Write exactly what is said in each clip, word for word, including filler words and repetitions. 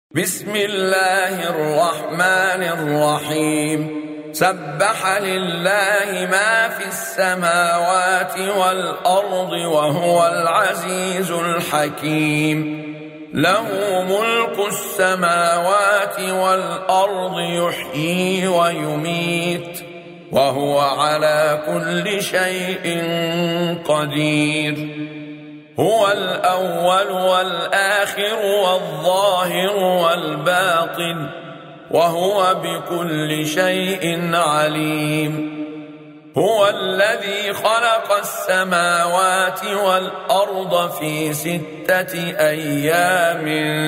بسم الله الرحمن الرحيم سبح لله ما في السماوات والأرض وهو العزيز الحكيم له ملك السماوات والأرض يحيي ويميت وهو على كل شيء قدير هو الأول والآخر والظاهر والباطن وهو بكل شيء عليم هو الذي خلق السماوات والأرض في ستة أيام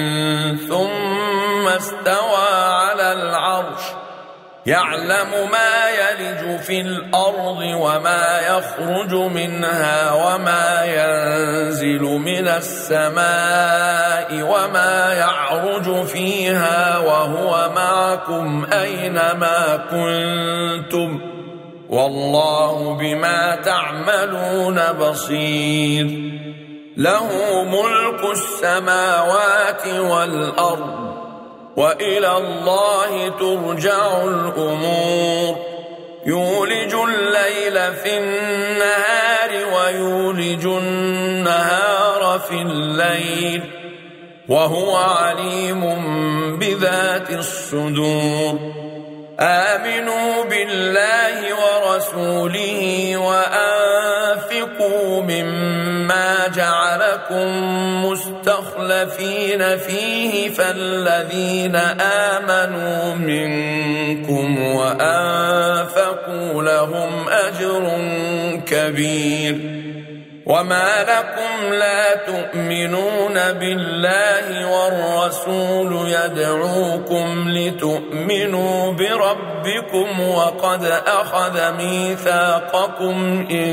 ثم استوى على العرش يعلم ما يلج في الأرض وما يخرج منها وما ينزل من السماء وما يعرج فيها وهو معكم أينما كنتم والله بما تعملون بصير له ملك السماوات والأرض وإلى الله ترجع الأمور يولج الليل في النهار ويولج النهار في الليل وهو عليم بذات الصدور آمنوا بالله ورسوله وأنفقوا مما جعلكم مستخلفين فيه فالذين آمنوا منكم وأنفقوا لهم أجر كبير وما لكم لا تؤمنون بالله والرسول يدعوكم لتؤمنوا بربكم وقد أخذ ميثاقكم إن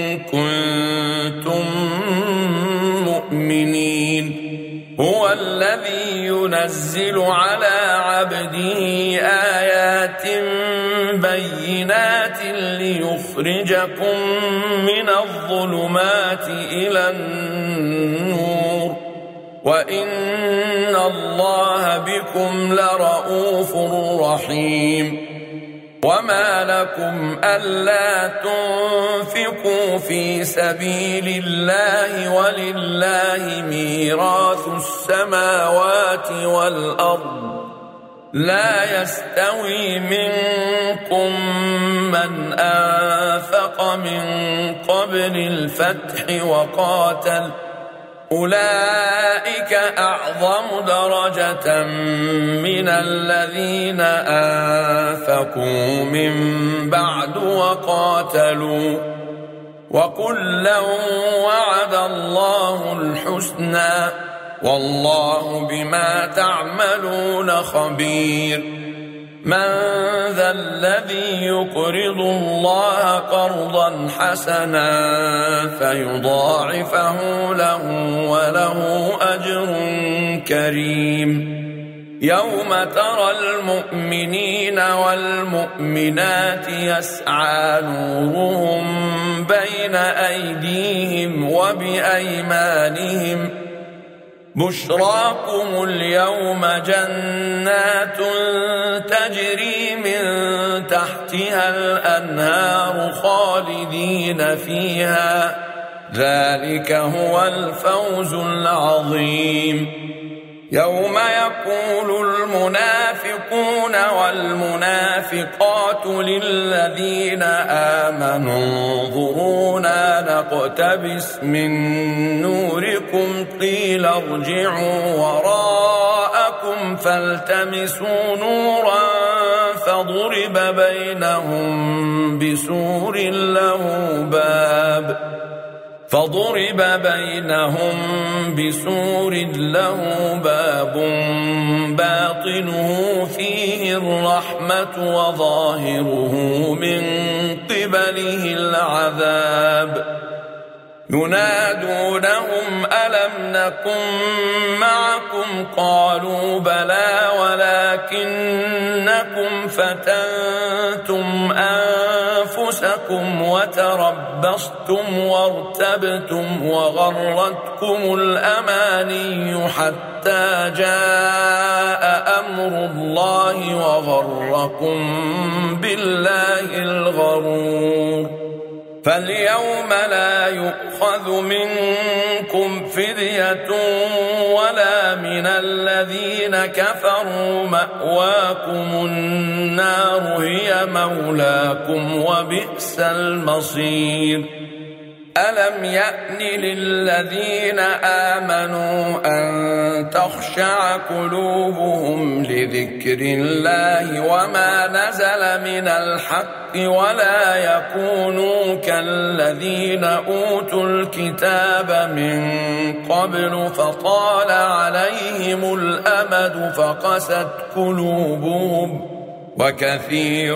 كنتم مؤمنين هو الذي ينزل على عبده آيات بينات ليخرجكم من الظلمات إلى النور وإن الله بكم لرؤوف رحيم وما لكم ألا تنفقوا في سبيل الله ولله ميراث السماوات والأرض لا يستوي منكم من أنفق من قبل الفتح وقاتل أولئك أعظم درجة من الذين أنفقوا من بعد وقاتلوا وكلا وعد الله الحسنى والله بما تعملون خبير من ذا الذي يقرض الله قرضا حسنا فيضاعفه له وله أجر كريم يوم ترى المؤمنين والمؤمنات يسعى نورهم بين أيديهم وبأيمانهم بشراكم اليوم جنات تجري من تحتها الأنهار خالدين فيها ذلك هو الفوز العظيم يوم يقول المنافقون والمنافقات للذين آمنوا انظرونا نقتبس من نوركم قيل ارجعوا وراءكم فالتمسوا نورا فضرب بينهم بسور له باب فضرب بينهم بسور له باب باطنه فيه الرحمة وظاهره من قبله العذاب ينادونهم ألم نكن معكم قالوا بلى ولكنكم فتنتم أنفسكم وتربصتم وارتبتم وغرتكم الأماني حتى جاء تذكروا الله وغركم بالله الغرور. فاليوم لا يؤخذ منكم فدية ولا من الذين كفروا، مأواكم النار هي مولاكم وبئس المصير. ألم يأن للذين آمنوا أن تخشع قلوبهم لذكر الله وما نزل من الحق ولا يكونوا كالذين أوتوا الكتاب من قبل فطال عليهم الأمد فقست قلوبهم وكثير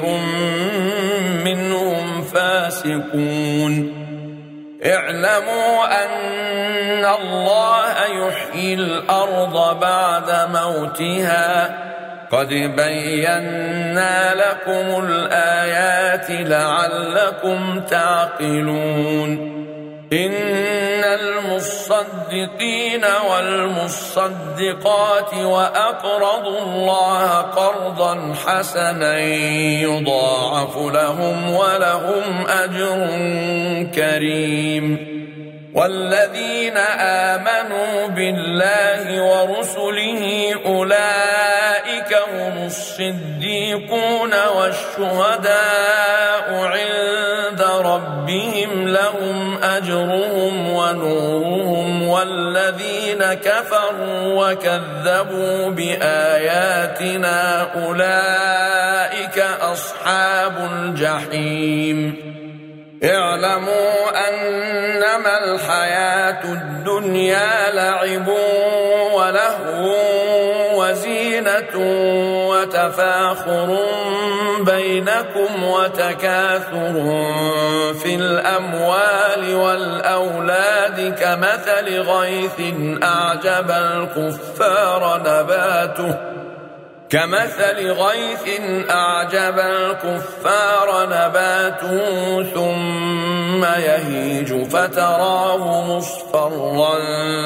منهم فاسقون. اعلموا أن الله يحيي الأرض بعد موتها، قد بينا لكم الآيات لعلكم تعقلون. إن المصدقين والمصدقات وأقرضوا الله قرضا حسنا يضاعف لهم ولهم أجر كريم. والذين آمنوا بالله ورسله أولئك هم الصديقون والشهداء عند ربهم لهم أجرهم ونورهم. والذين كفروا وكذبوا بآياتنا أولئك أصحاب الجحيم. اعلموا أنما الحياة الدنيا لعب ولهو وزينة وتفاخر بينكم وتكاثر في الأموال والأولاد كمثل غيث أعجب الكفار نباته كمثل غيث أعجب الكفار نباته ثم يهيج فتراه مصفرا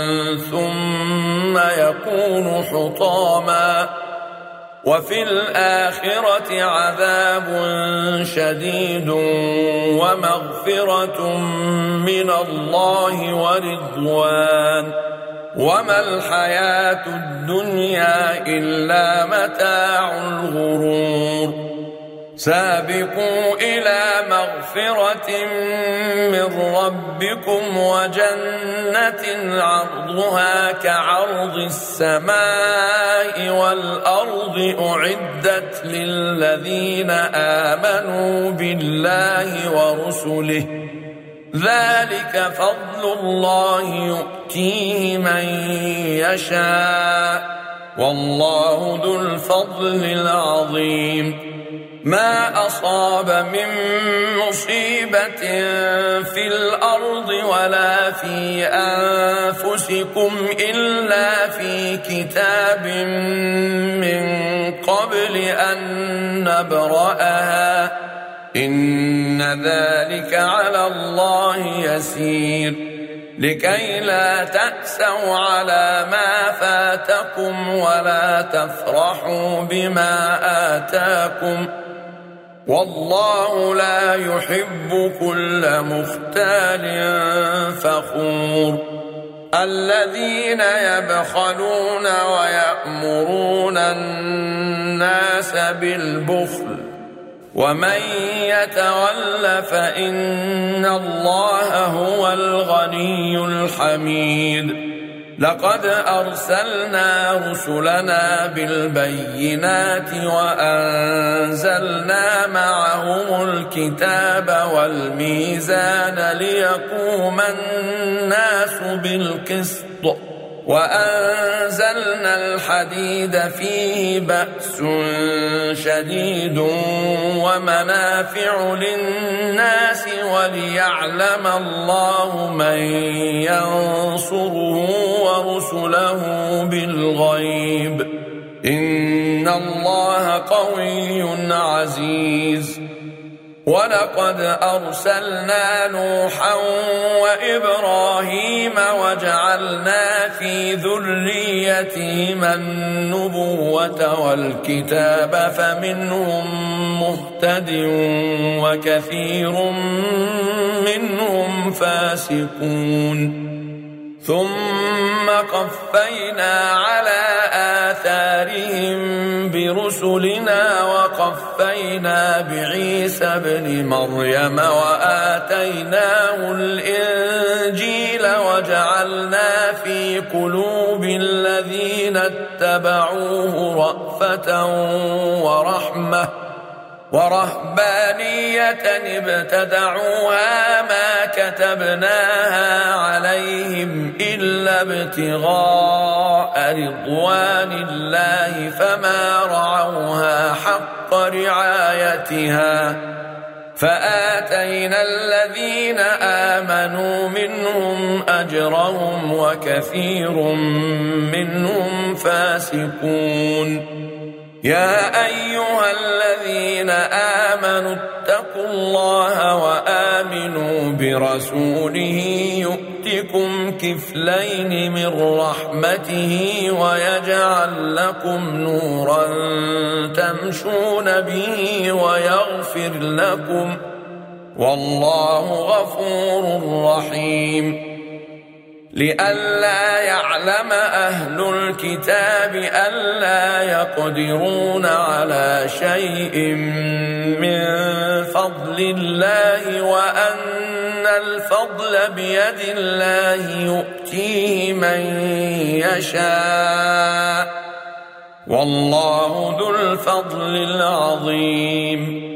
ثم يكون حطاما وفي الآخرة عذاب شديد ومغفرة من الله ورضوان. وما الحياة الدنيا إلا متاع الغرور. سابقوا إلى مغفرة من ربكم وجنة عرضها كعرض السماء والأرض أعدت للذين آمنوا بالله ورسله ذلك فضل الله يؤتيه من يشاء والله ذو الفضل العظيم. ما أصاب من مصيبة في الأرض ولا في أنفسكم إلا في كتاب من قبل أن نبرأها إن ذلك على الله يسير. لكي لا تأسوا على ما فاتكم ولا تفرحوا بما آتاكم والله لا يحب كل مختال فخور. الذين يبخلون ويأمرون الناس بالبخل ومن يتول فإن الله هو الغني الحميد. لقد أرسلنا رسلنا بالبينات وأنزلنا معهم الكتاب والميزان ليقوم الناس بالقسط وأنزلنا الحديد فيه بأس شديد ومنافع للناس وليعلم الله من ينصره ورسله بالغيب إن الله قوي عزيز. ولقد أرسلنا نوحا وإبراهيم وجعلنا في ذريتهما النبوة والكتاب فمنهم مهتد وكثير منهم فاسقون ثم قفينا على آثارهم برسلنا وقفينا بعيسى ابن مريم وآتيناه الإنجيل وجعلنا في قلوب الذين اتبعوه رأفة ورحمة ورهبانية ابتدعوها ما كتبناها عليهم إلا ابتغاء رضوان الله فما رعوها حق رعايتها فآتينا الذين آمنوا منهم أجرهم وكثير منهم فاسقون يا أيها الذين آمنوا اتقوا الله وآمنوا برسوله يؤتكم كفلين من رحمته ويجعل لكم نورا تمشون به ويغفر لكم والله غفور رحيم لئلا يعلم أهل الكتاب ألا يقدرون على شيء من فضل الله وأن الفضل بيد الله يؤتيه من يشاء والله ذو الفضل العظيم